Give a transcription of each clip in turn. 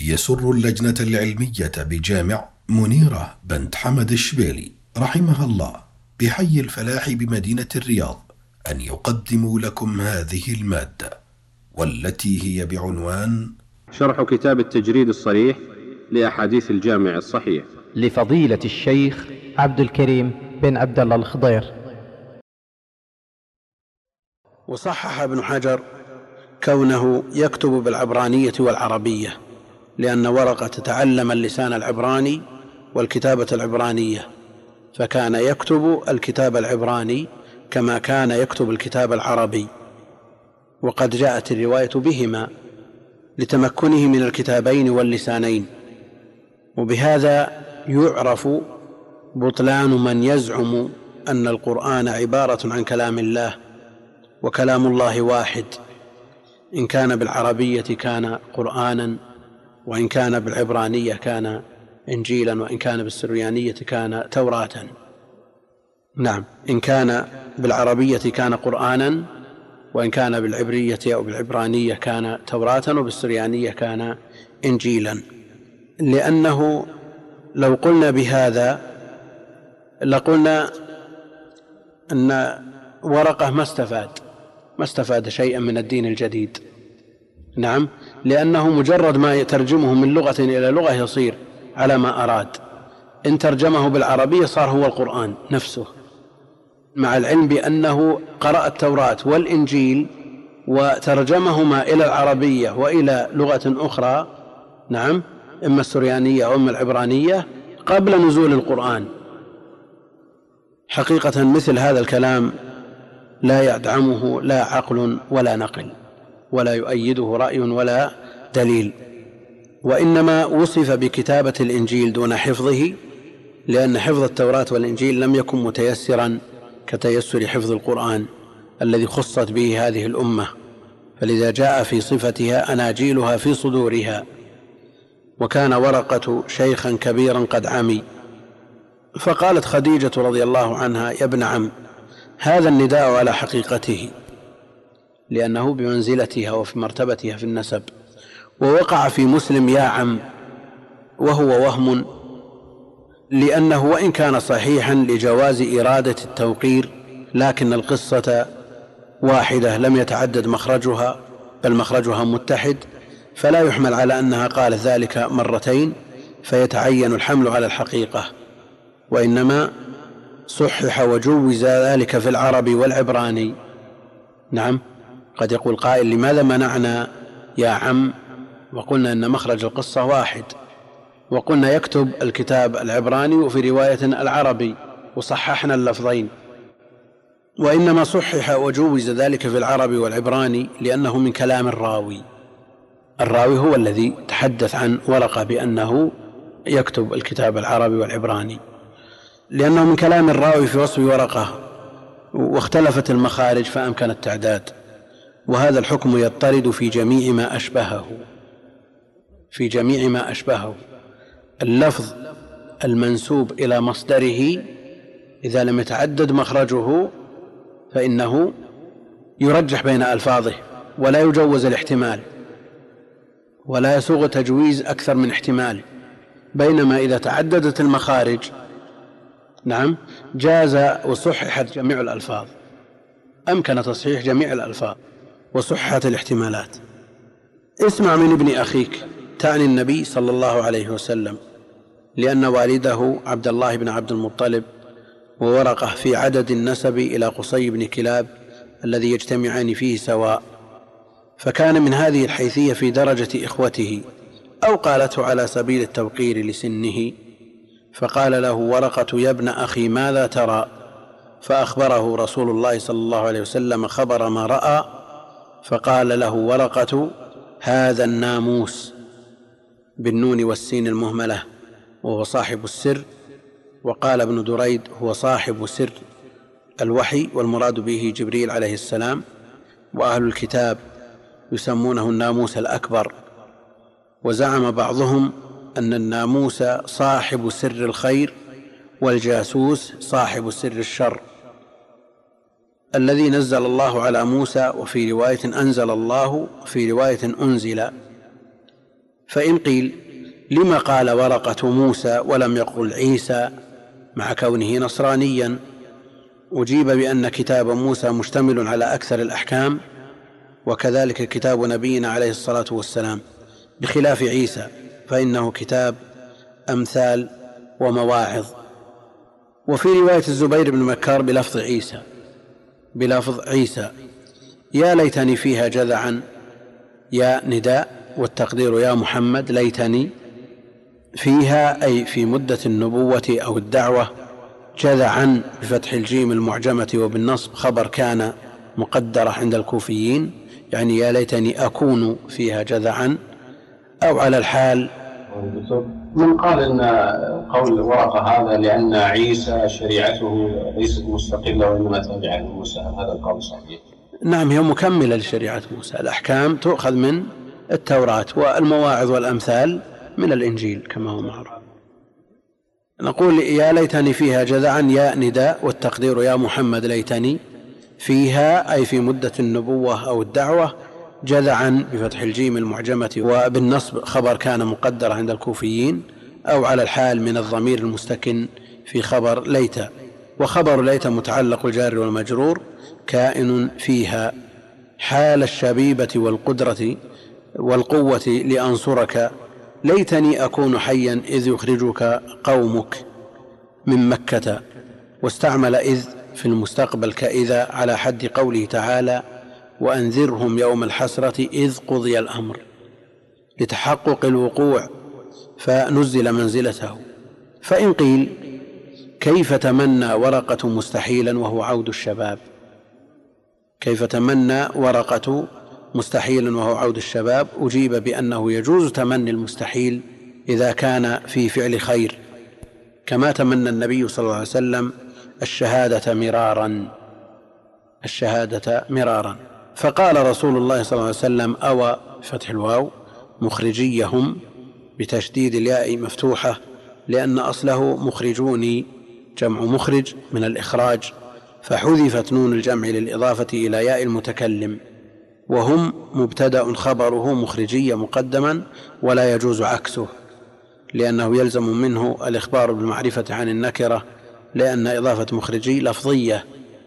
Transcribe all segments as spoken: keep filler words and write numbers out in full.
يسر اللجنة العلمية بجامع منيرة بنت حمد الشبيلي رحمها الله بحي الفلاح بمدينة الرياض أن يقدموا لكم هذه المادة، والتي هي بعنوان شرح كتاب التجريد الصريح لأحاديث الجامع الصحيح لفضيلة الشيخ عبد الكريم بن عبد الله الخضير. وصحح ابن حجر كونه يكتب بالعبرانية والعربية، لأن ورقة تعلم اللسان العبراني والكتابة العبرانية، فكان يكتب الكتاب العبراني كما كان يكتب الكتاب العربي، وقد جاءت الرواية بهما لتمكنه من الكتابين واللسانين. وبهذا يعرف بطلان من يزعم أن القرآن عبارة عن كلام الله، وكلام الله واحد، إن كان بالعربية كان قرآنا، وإن كان بالعبرانية كان إنجيلا، وإن كان بالسريانية كان توراة. نعم، إن كان بالعربية كان قرآنا، وإن كان بالعبرية أو بالعبرانية كان توراة، وبالسريانية كان إنجيلا. لأنه لو قلنا بهذا لقلنا أن ورقة ما استفاد ما استفاد شيئا من الدين الجديد. نعم، لأنه مجرد ما يترجمه من لغة إلى لغة يصير على ما أراد. إن ترجمه بالعربية صار هو القرآن نفسه، مع العلم بأنه قرأ التوراة والإنجيل وترجمهما إلى العربية وإلى لغة أخرى، نعم، إما السريانية أو إما العبرانية، قبل نزول القرآن. حقيقة مثل هذا الكلام لا يدعمه لا عقل ولا نقل، ولا يؤيده رأي ولا دليل، وإنما وصف بكتابة الإنجيل دون حفظه، لأن حفظ التوراة والإنجيل لم يكن متيسرا كتيسر حفظ القرآن الذي خصت به هذه الأمة، فلذا جاء في صفتها أناجيلها في صدورها. وكان ورقة شيخا كبيرا قد عمي، فقالت خديجة رضي الله عنها: يا ابن عم، هذا النداء على حقيقته، لأنه بمنزلتها وفي مرتبتها في النسب. ووقع في مسلم يا عم، وهو وهم، لأنه وإن كان صحيحا لجواز إرادة التوقير، لكن القصة واحدة لم يتعدد مخرجها، بل مخرجها متحد، فلا يحمل على أنها قالت ذلك مرتين فيتعين الحمل على الحقيقة، وإنما صحح وجوز ذلك في العربي والعبراني. نعم، قد يقول قائل: لماذا منعنا يا عم وقلنا أن مخرج القصة واحد، وقلنا يكتب الكتاب العبراني وفي رواية العربي، وصححنا اللفظين؟ وإنما صحح وجوز ذلك في العربي والعبراني لأنه من كلام الراوي. الراوي هو الذي تحدث عن ورقة بأنه يكتب الكتاب العربي والعبراني، لأنه من كلام الراوي في وصف ورقة، واختلفت المخارج فأمكن التعداد. وهذا الحكم يضطرد في جميع ما أشبهه في جميع ما أشبهه اللفظ المنسوب إلى مصدره إذا لم يتعدد مخرجه فإنه يرجح بين ألفاظه، ولا يجوز الاحتمال، ولا يسوغ تجويز أكثر من احتمال. بينما إذا تعددت المخارج، نعم، جاز وصححت جميع الألفاظ، أمكن تصحيح جميع الألفاظ وصححت الاحتمالات. اسمع من ابن أخيك، تعني النبي صلى الله عليه وسلم، لأن والده عبد الله بن عبد المطلب وورقه في عدد النسب إلى قصي بن كلاب الذي يجتمعان فيه سواء، فكان من هذه الحيثية في درجة إخوته، أو قالته على سبيل التوقير لسنه، فقال له ورقة: يا ابن أخي، ماذا ترى؟ فأخبره رسول الله صلى الله عليه وسلم خبر ما رأى، فقال له ورقة: هذا الناموس، بالنون والسين المهملة، وهو صاحب السر. وقال ابن دريد: هو صاحب سر الوحي، والمراد به جبريل عليه السلام. وأهل الكتاب يسمونه الناموس الأكبر. وزعم بعضهم أن الناموس صاحب سر الخير، والجاسوس صاحب سر الشر، الذي نزل الله على موسى، وفي رواية أنزل الله، وفي رواية أنزل. فإن قيل لما قال ورقة موسى ولم يقل عيسى مع كونه نصرانيا؟ أجيب بأن كتاب موسى مشتمل على أكثر الأحكام، وكذلك كتاب نبينا عليه الصلاة والسلام، بخلاف عيسى فإنه كتاب أمثال ومواعظ. وفي رواية الزبير بن مكار بلفظ عيسى بلفظ عيسى يا ليتني فيها جذعا، يا نداء والتقدير يا محمد، ليتني فيها أي في مدة النبوة أو الدعوة، جذعا بفتح الجيم المعجمة وبالنصب خبر كان مقدرة عند الكوفيين، يعني يا ليتني أكون فيها جذعا، أو على الحال. من قال إن قول ورقة هذا لأن عيسى شريعته ليست مستقلة وإنما تابعة لموسى، هذا القول صحيح؟ نعم، هي مكملة لشريعة موسى، الأحكام تؤخذ من التوراة، والمواعظ والأمثال من الإنجيل كما هو معروف. نقول يا ليتني فيها جذعا، يا نداء والتقدير يا محمد، ليتني فيها أي في مدة النبوة أو الدعوة، جذعا بفتح الجيم المعجمة وبالنصب خبر كان مقدر عند الكوفيين، أو على الحال من الضمير المستكن في خبر ليت. وخبر ليت متعلق الجار والمجرور كائن فيها حال الشبيبة والقدرة والقوة لأنصرك، ليتني أكون حيا إذ يخرجك قومك من مكة. واستعمل إذ في المستقبل كإذا على حد قوله تعالى وأنذرهم يوم الحسرة إذ قضي الأمر، لتحقق الوقوع فنزل منزلته. فإن قيل كيف تمنى ورقة مستحيلا وهو عود الشباب؟ كيف تمنى ورقة مستحيلا وهو عود الشباب؟ أجيب بأنه يجوز تمني المستحيل إذا كان في فعل خير، كما تمنى النبي صلى الله عليه وسلم الشهادة مرارا الشهادة مرارا فقال رسول الله صلى الله عليه وسلم أوى فتح الواو مخرجيهم بتشديد الياء مفتوحة، لأن أصله مخرجوني جمع مخرج من الإخراج، فحذفت نون الجمع للإضافة إلى ياء المتكلم، وهم مبتدأ خبره مخرجية مقدما، ولا يجوز عكسه لأنه يلزم منه الإخبار بالمعرفة عن النكرة، لأن إضافة مخرجي لفظية.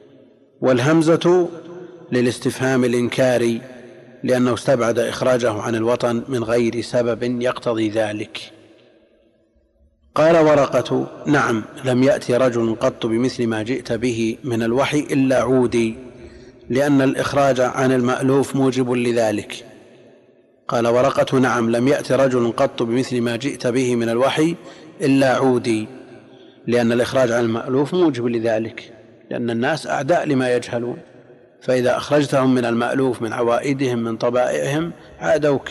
والهمزة للاستفهام الإنكاري، لأنه استبعد إخراجه عن الوطن من غير سبب يقتضي ذلك. قال ورقة نعم لم يأتي رجل قط بمثل ما جئت به من الوحي إلا عودي، لأن الإخراج عن المألوف موجب لذلك. قال ورقة نعم لم يأتي رجل قط بمثل ما جئت به من الوحي إلا عودي، لأن الإخراج عن المألوف موجب لذلك، لأن الناس أعداء لما يجهلون، فإذا أخرجتهم من المألوف من عوائدهم من طبائعهم عادوك.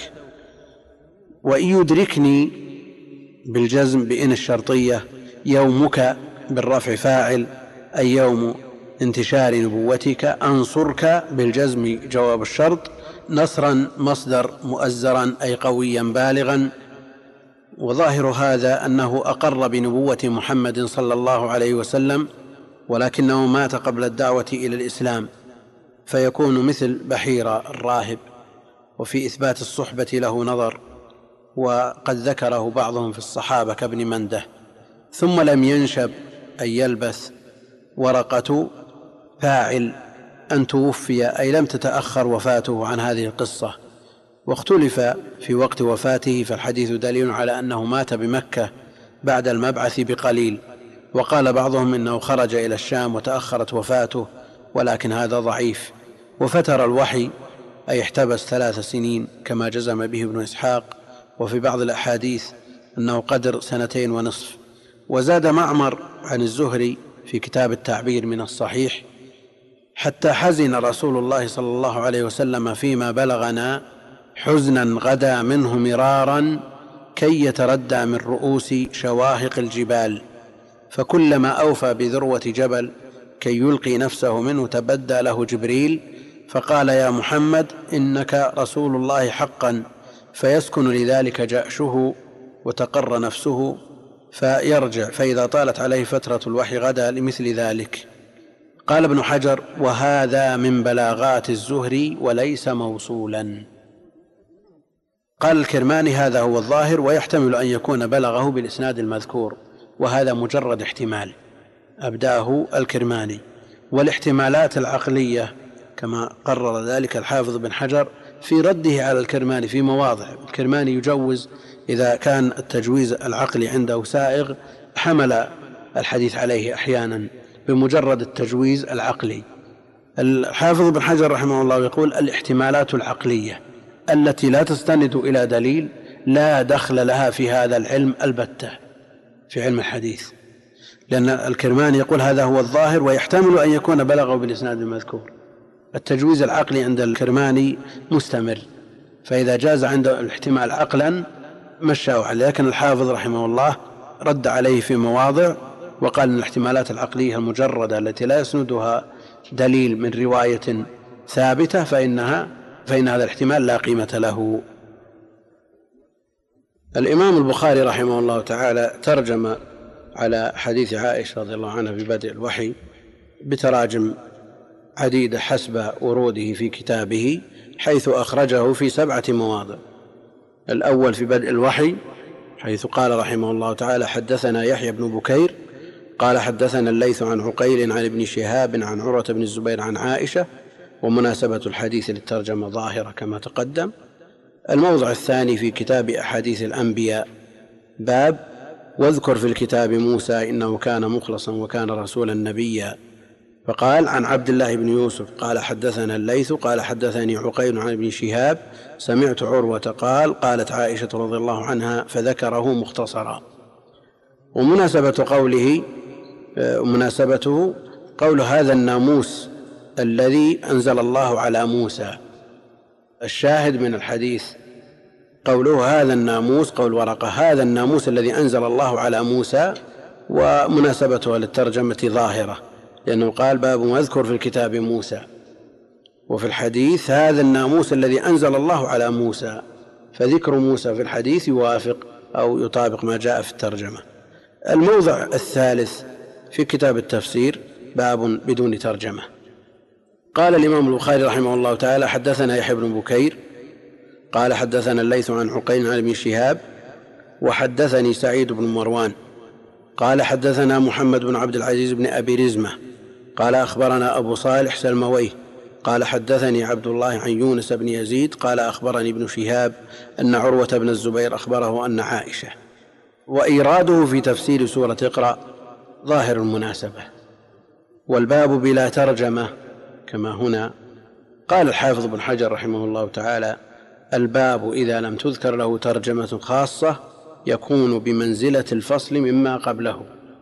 وإن يدركني بالجزم بإن الشرطية يومك بالرفع فاعل أي يوم انتشار نبوتك، أنصرك بالجزم جواب الشرط، نصرا مصدر مؤزرا أي قويا بالغا. وظاهر هذا أنه أقر بنبوة محمد صلى الله عليه وسلم، ولكنه مات قبل الدعوة إلى الإسلام، فيكون مثل بحيرة الراهب. وفي إثبات الصحبة له نظر، وقد ذكره بعضهم في الصحابة كابن منده. ثم لم ينشب أي يلبث ورقة فاعل أن توفي أي لم تتأخر وفاته عن هذه القصة. واختلف في وقت وفاته، فالحديث دليل على أنه مات بمكة بعد المبعث بقليل، وقال بعضهم إنه خرج إلى الشام وتأخرت وفاته، ولكن هذا ضعيف. وفتر الوحي أي احتبس ثلاث سنين كما جزم به ابن إسحاق، وفي بعض الأحاديث أنه قدر سنتين ونصف. وزاد معمر عن الزهري في كتاب التعبير من الصحيح حتى حزن رسول الله صلى الله عليه وسلم فيما بلغنا حزنا غدا منه مرارا كي يتردى من رؤوس شواهق الجبال، فكلما أوفى بذروة جبل كي يلقي نفسه منه تبدى له جبريل فقال يا محمد إنك رسول الله حقا، فيسكن لذلك جأشه وتقر نفسه فيرجع، فإذا طالت عليه فترة الوحي غدا لمثل ذلك. قال ابن حجر وهذا من بلاغات الزهري وليس موصولا. قال الكرماني: هذا هو الظاهر، ويحتمل أن يكون بلغه بالإسناد المذكور، وهذا مجرد احتمال أبداه الكرماني. والاحتمالات العقلية كما قرر ذلك الحافظ بن حجر في رده على الكرماني في مواضع. الكرماني يجوز إذا كان التجويز العقلي عنده سائغ، حمل الحديث عليه أحيانا بمجرد التجويز العقلي. الحافظ بن حجر رحمه الله يقول: الاحتمالات العقلية التي لا تستند إلى دليل لا دخل لها في هذا العلم البتة، في علم الحديث، لأن الكرماني يقول: هذا هو الظاهر، ويحتمل أن يكون بلغه بالإسناد المذكور. التجويز العقلي عند الكرماني مستمر، فإذا جاز عنده الاحتمال عقلا مشاه عليه. لكن الحافظ رحمه الله رد عليه في مواضع وقال أن الاحتمالات العقلية المجردة التي لا يسندها دليل من رواية ثابتة فإنها فإن هذا الاحتمال لا قيمة له. الإمام البخاري رحمه الله تعالى ترجم على حديث عائشة رضي الله عنها في بدء الوحي بتراجم عديدة حسب وروده في كتابه، حيث أخرجه في سبعة مواضع. الأول في بدء الوحي، حيث قال رحمه الله تعالى: حدثنا يحيى بن بكير قال حدثنا الليث عن عقيل عن ابن شهاب عن عروة بن الزبير عن عائشة، ومناسبة الحديث للترجمة ظاهرة كما تقدم. الموضع الثاني في كتاب أحاديث الأنبياء، باب: واذكر في الكتاب موسى إنه كان مخلصا وكان رسولا نبيا. فقال: عن عبد الله بن يوسف قال حدثنا الليث قال حدثني عقيل عن ابن شهاب سمعت عروة قال: قالت عائشة رضي الله عنها، فذكره مختصرا. ومناسبة قوله مناسبته قول: هذا الناموس الذي أنزل الله على موسى. الشاهد من الحديث قوله هذا الناموس، قول ورقة: هذا الناموس الذي أنزل الله على موسى، ومناسبتها للترجمة ظاهرة، لأنه قال: باب واذكر في الكتاب موسى، وفي الحديث هذا الناموس الذي أنزل الله على موسى، فذكر موسى في الحديث يوافق أو يطابق ما جاء في الترجمة. الموضع الثالث في كتاب التفسير، باب بدون ترجمة. قال الإمام البخاري رحمه الله تعالى: حدثنا يحيى بن بكير قال حدثنا الليث عن عقيل عن ابن شهاب، وحدثني سعيد بن مروان قال حدثنا محمد بن عبد العزيز بن أبي رزمة قال أخبرنا أبو صالح سلمويه قال حدثني عبد الله عن يونس بن يزيد قال أخبرني ابن شهاب أن عروة بن الزبير أخبره أن عائشة. وإيراده في تفسير سورة اقرأ ظاهر المناسبة. والباب بلا ترجمة كما هنا. قال الحافظ بن حجر رحمه الله تعالى: الباب إذا لم تذكر له ترجمة خاصة يكون بمنزلة الفصل مما قبله.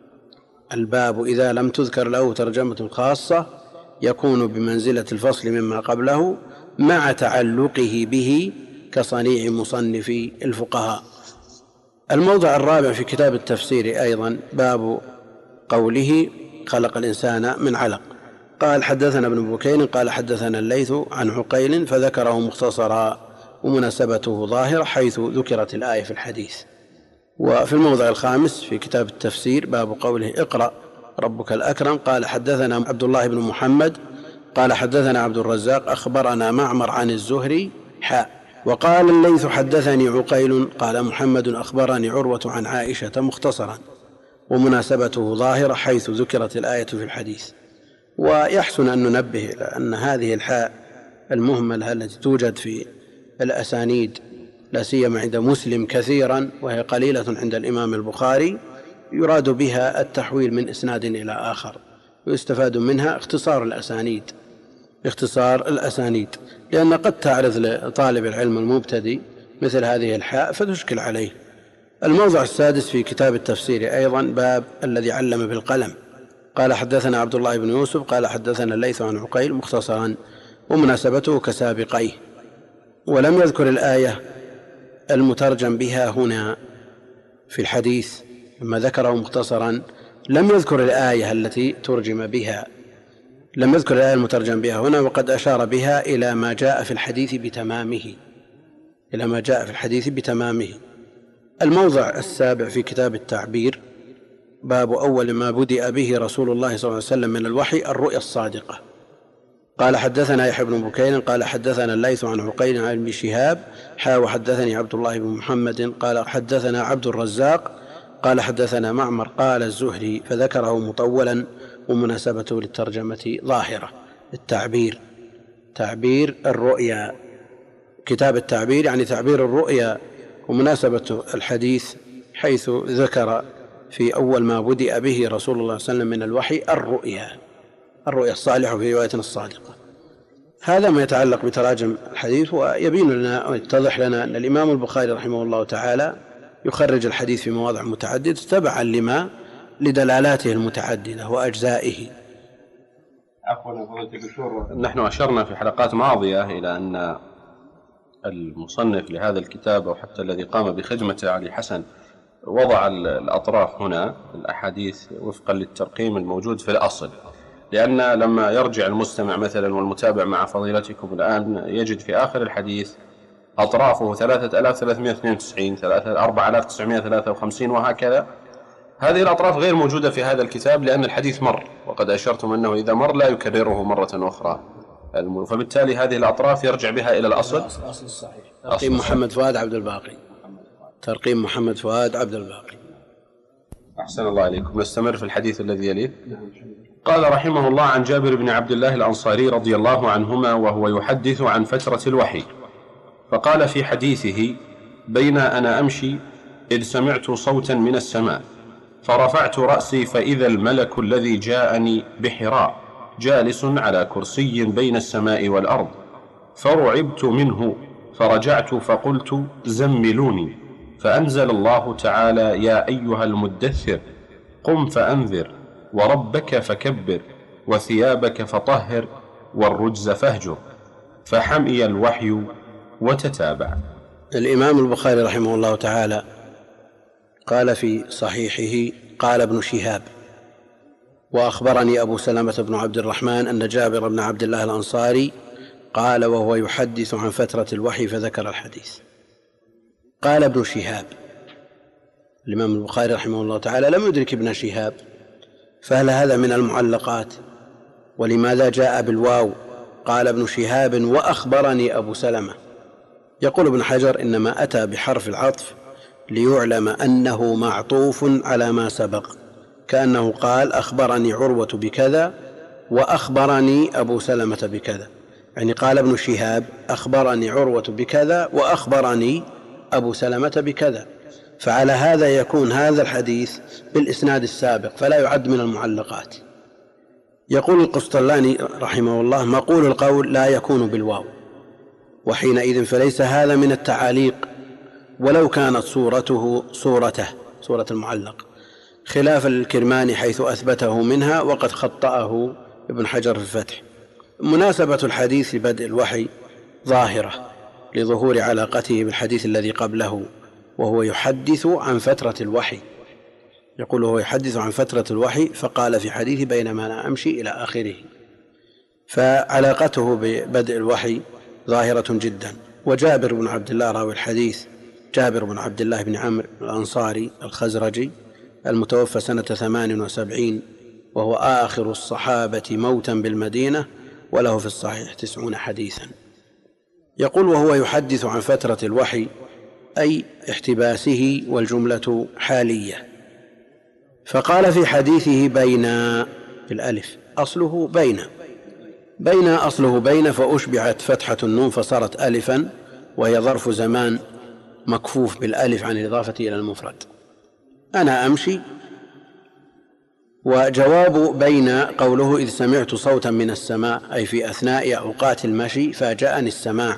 الباب إذا لم تذكر له ترجمة خاصة يكون بمنزلة الفصل مما قبله مع تعلقه به كصنيع مصنفي الفقهاء. الموضع الرابع في كتاب التفسير أيضا، باب قوله خلق الإنسان من علق. قال حدثنا ابن بكير قال حدثنا الليث عن عقيل فذكره مختصرا، ومناسبته ظاهرة حيث ذكرت الآية في الحديث. وفي الموضع الخامس في كتاب التفسير، باب قوله اقرأ ربك الأكرم. قال حدثنا عبد الله بن محمد قال حدثنا عبد الرزاق أخبرنا معمر عن الزهري حاء. وقال الليث حدثني عقيل قال محمد أخبرني عروة عن عائشة مختصرا، ومناسبته ظاهرة حيث ذكرت الآية في الحديث. ويحسن أن ننبه إلى أن هذه الحاء المهملة التي توجد في الأسانيد لا سيما عند مسلم كثيرا وهي قليلة عند الإمام البخاري، يراد بها التحويل من إسناد إلى آخر، ويستفاد منها اختصار الأسانيد اختصار الأسانيد لأن قد تعرض لطالب العلم المبتدئ مثل هذه الحاء فتشكل عليه. الموضع السادس في كتاب التفسير أيضا، باب الذي علم بالقلم. قال حدثنا عبد الله بن يوسف قال حدثنا الليث عن عقيل مختصرا، ومناسبته كسابقيه. ولم يذكر الآية المترجم بها هنا في الحديث، لما ذكره مختصرا لم يذكر الآية التي ترجم بها، لم يذكر الآية المترجم بها هنا، وقد أشار بها إلى ما جاء في الحديث بتمامه إلى ما جاء في الحديث بتمامه. الموضع السابع في كتاب التعبير، باب أول ما بدأ به رسول الله صلى الله عليه وسلم من الوحي الرؤيا الصادقة. قال حدثنا يحيى بن بكير قال حدثنا الليث عن عقيل عن ابن شهاب حا وحدثني عبد الله بن محمد قال حدثنا عبد الرزاق قال حدثنا معمر قال الزهري فذكره مطولا ومناسبته للترجمة ظاهرة. التعبير تعبير الرؤيا، كتاب التعبير يعني تعبير الرؤيا، ومناسبة الحديث حيث ذكر في أول ما بدأ به رسول الله صلى الله عليه وسلم من الوحي الرؤيا، الرؤيا الصالحة في رواية الصادقة. هذا ما يتعلق بتراجم الحديث، ويبين لنا ويتضح لنا أن الإمام البخاري رحمه الله تعالى يخرج الحديث في مواضع متعددة تبعا لما لدلالاته المتعددة وأجزائه. نحن أشرنا في حلقات ماضية إلى أن المصنف لهذا الكتاب أو حتى الذي قام بخدمته علي حسن وضع الأطراف هنا الأحاديث وفقا للترقيم الموجود في الأصل، لأن لما يرجع المستمع مثلا والمتابع مع فضيلتكم الآن يجد في آخر الحديث أطرافه ثلاثة آلاف وثلاثمائة واثنين وتسعين، أربعة آلاف وتسعمائة وثلاثة وخمسين وهكذا. هذه الأطراف غير موجودة في هذا الكتاب لأن الحديث مر، وقد أشرتم أنه إذا مر لا يكرره مرة أخرى، فبالتالي هذه الأطراف يرجع بها إلى الأصل. أصل الصحيح. ترقيم محمد فؤاد عبد الباقي. ترقيم محمد فؤاد عبد الباقي. أحسن الله عليكم. نستمر في الحديث الذي يليه. قال رحمه الله عن جابر بن عبد الله الأنصاري رضي الله عنهما وهو يحدث عن فترة الوحي، فقال في حديثه: بين أنا أمشي إذ سمعت صوتا من السماء فرفعت رأسي فإذا الملك الذي جاءني بحراء جالس على كرسي بين السماء والأرض، فرعبت منه فرجعت فقلت: زملوني، فأنزل الله تعالى: يا أيها المدثر قم فأنذر وربك فكبر وثيابك فطهر والرجز فاهجر، فحمي الوحي وتتابع. الإمام البخاري رحمه الله تعالى قال في صحيحه: قال ابن شهاب: وأخبرني أبو سلمة بن عبد الرحمن أن جابر بن عبد الله الأنصاري قال وهو يحدث عن فترة الوحي فذكر الحديث. قال ابن شهاب. الإمام البخاري رحمه الله تعالى لم يدرك ابن شهاب، فهل هذا من المعلقات؟ ولماذا جاء بالواو؟ قال ابن شهاب وأخبرني أبو سلمة. يقول ابن حجر: إنما أتى بحرف العطف ليعلم أنه معطوف على ما سبق، كأنه قال: أخبرني عروة بكذا وأخبرني أبو سلمة بكذا، يعني قال ابن شهاب: أخبرني عروة بكذا وأخبرني أبو سلمة بكذا، فعلى هذا يكون هذا الحديث بالإسناد السابق فلا يعد من المعلقات. يقول القسطلاني رحمه الله: مقول القول لا يكون بالواو، وحينئذ فليس هذا من التعاليق ولو كانت صورته صورته صورة المعلق، خلافا للكرماني حيث أثبته منها وقد خطأه ابن حجر في الفتح. مناسبة الحديث لبدء الوحي ظاهرة لظهور علاقته بالحديث الذي قبله، وهو يحدث عن فترة الوحي. يقول وهو يحدث عن فترة الوحي، فقال في حديث بينما أنا أمشي إلى آخره، فعلاقته ببدء الوحي ظاهرة جدا. وجابر بن عبد الله راوي الحديث جابر بن عبد الله بن عمرو الأنصاري الخزرجي المتوفى سنة ثمان وسبعين، وهو آخر الصحابة موتا بالمدينة، وله في الصحيح تسعون حديثا. يقول وهو يحدث عن فترة الوحي أي احتباسه، والجملة حالية. فقال في حديثه بين بالألف، أصله بين بين أصله بين، فأشبعت فتحة النون فصارت ألفا، وهي ظرف زمان مكفوف بالألف عن الإضافة إلى المفرد. أنا أمشي. وجواب بين قوله إذ سمعت صوتا من السماء، أي في أثناء أوقات المشي فاجأني السماع،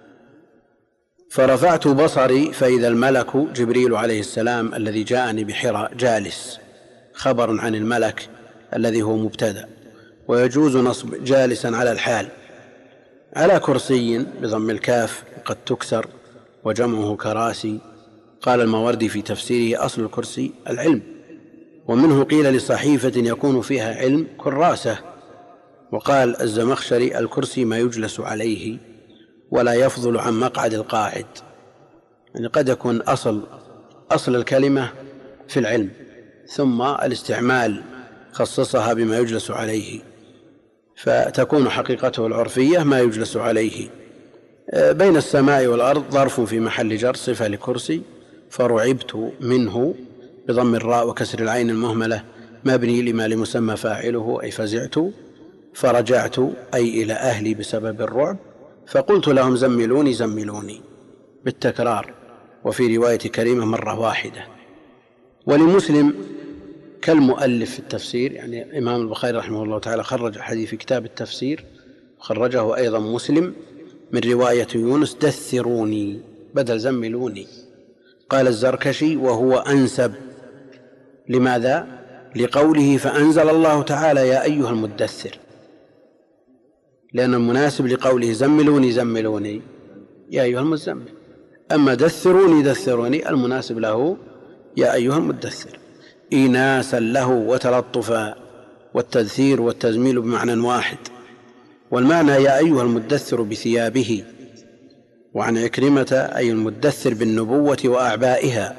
فرفعت بصري فإذا الملك جبريل عليه السلام الذي جاءني بحراء جالس، خبر عن الملك الذي هو مبتدأ، ويجوز نصب جالسا على الحال، على كرسي بضم الكاف قد تكسر وجمعه كراسي. قال الماوردي في تفسيره: أصل الكرسي العلم، ومنه قيل لصحيفة يكون فيها علم كراسة. وقال الزمخشري: الكرسي ما يجلس عليه ولا يفضل عن مقعد القاعد، يعني قد يكون أصل أصل الكلمة في العلم، ثم الاستعمال خصصها بما يجلس عليه، فتكون حقيقته العرفية ما يجلس عليه. بين السماء والأرض ظرف في محل جر صفة لكرسي. فرعبت منه بضم الراء وكسر العين المهملة مبني لما لمسمى فاعله أي فزعت. فرجعت أي إلى أهلي بسبب الرعب. فقلت لهم زملوني زملوني بالتكرار، وفي رواية كريمة مرة واحدة. ولمسلم كالمؤلف في التفسير، يعني إمام البخاري رحمه الله تعالى خرج الحديث في كتاب التفسير، خرجه أيضا مسلم من رواية يونس دثروني بدل زملوني. قال الزركشي وهو أنسب. لماذا؟ لقوله فأنزل الله تعالى يا أيها المدثر، لأن المناسب لقوله زملوني زملوني يا أيها المزمل. أما دثروني دثروني المناسب له يا أيها المدثر، إيناسا له وتلطفا. والتدثير والتزميل بمعنى واحد. والمعنى يا أيها المدثر بثيابه. وعن عكرمة أي المدثر بالنبوة وأعبائها.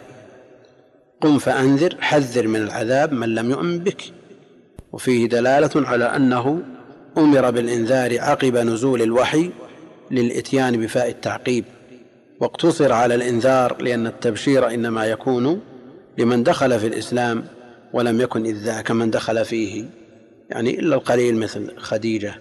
قم فأنذر حذر من العذاب من لم يؤمن بك. وفيه دلالة على أنه أمر بالإنذار عقب نزول الوحي للإتيان بفاء التعقيب، واقتصر على الإنذار لأن التبشير إنما يكون لمن دخل في الإسلام ولم يكن إذ ذاك من دخل فيه، يعني إلا القليل مثل خديجة.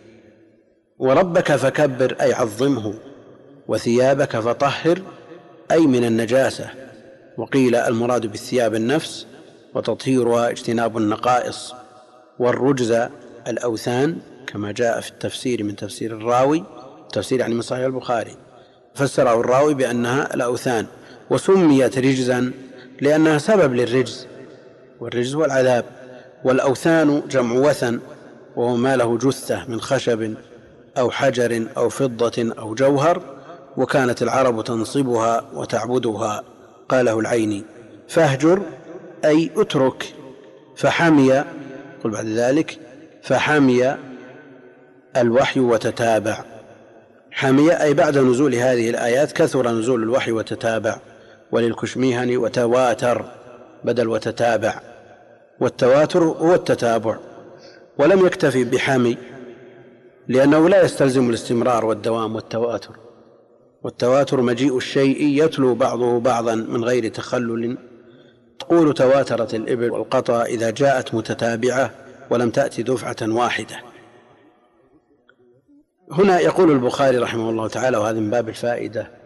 وربك فكبر أي عظمه، وثيابك فطهر أي من النجاسة. وقيل المراد بالثياب النفس وتطهيرها اجتناب النقائص. والرجز الأوثان كما جاء في التفسير من تفسير الراوي، تفسير يعني من صحيح البخاري، فسره الراوي بأنها الأوثان. وسميت رجزا لأنها سبب للرجز، والرجز هو العذاب. والأوثان جمع وثن، وهو ما له جثة من خشب أو حجر أو فضة أو جوهر، وكانت العرب تنصبها وتعبدها. قاله العيني. فاهجر أي اترك. فحمي قل بعد ذلك فحمي الوحي وتتابع. حمي أي بعد نزول هذه الآيات كثر نزول الوحي وتتابع. وللكشميهني وتواتر بدل وتتابع، والتواتر هو التتابع. ولم يكتفي بحمي لأنه لا يستلزم الاستمرار والدوام والتواتر. والتواتر مجيء الشيء يتلو بعضه بعضا من غير تخلل. تقول تواترت الإبل والقطا إذا جاءت متتابعة ولم تأتي دفعة واحدة. هنا يقول البخاري رحمه الله تعالى، وهذا من باب الفائدة،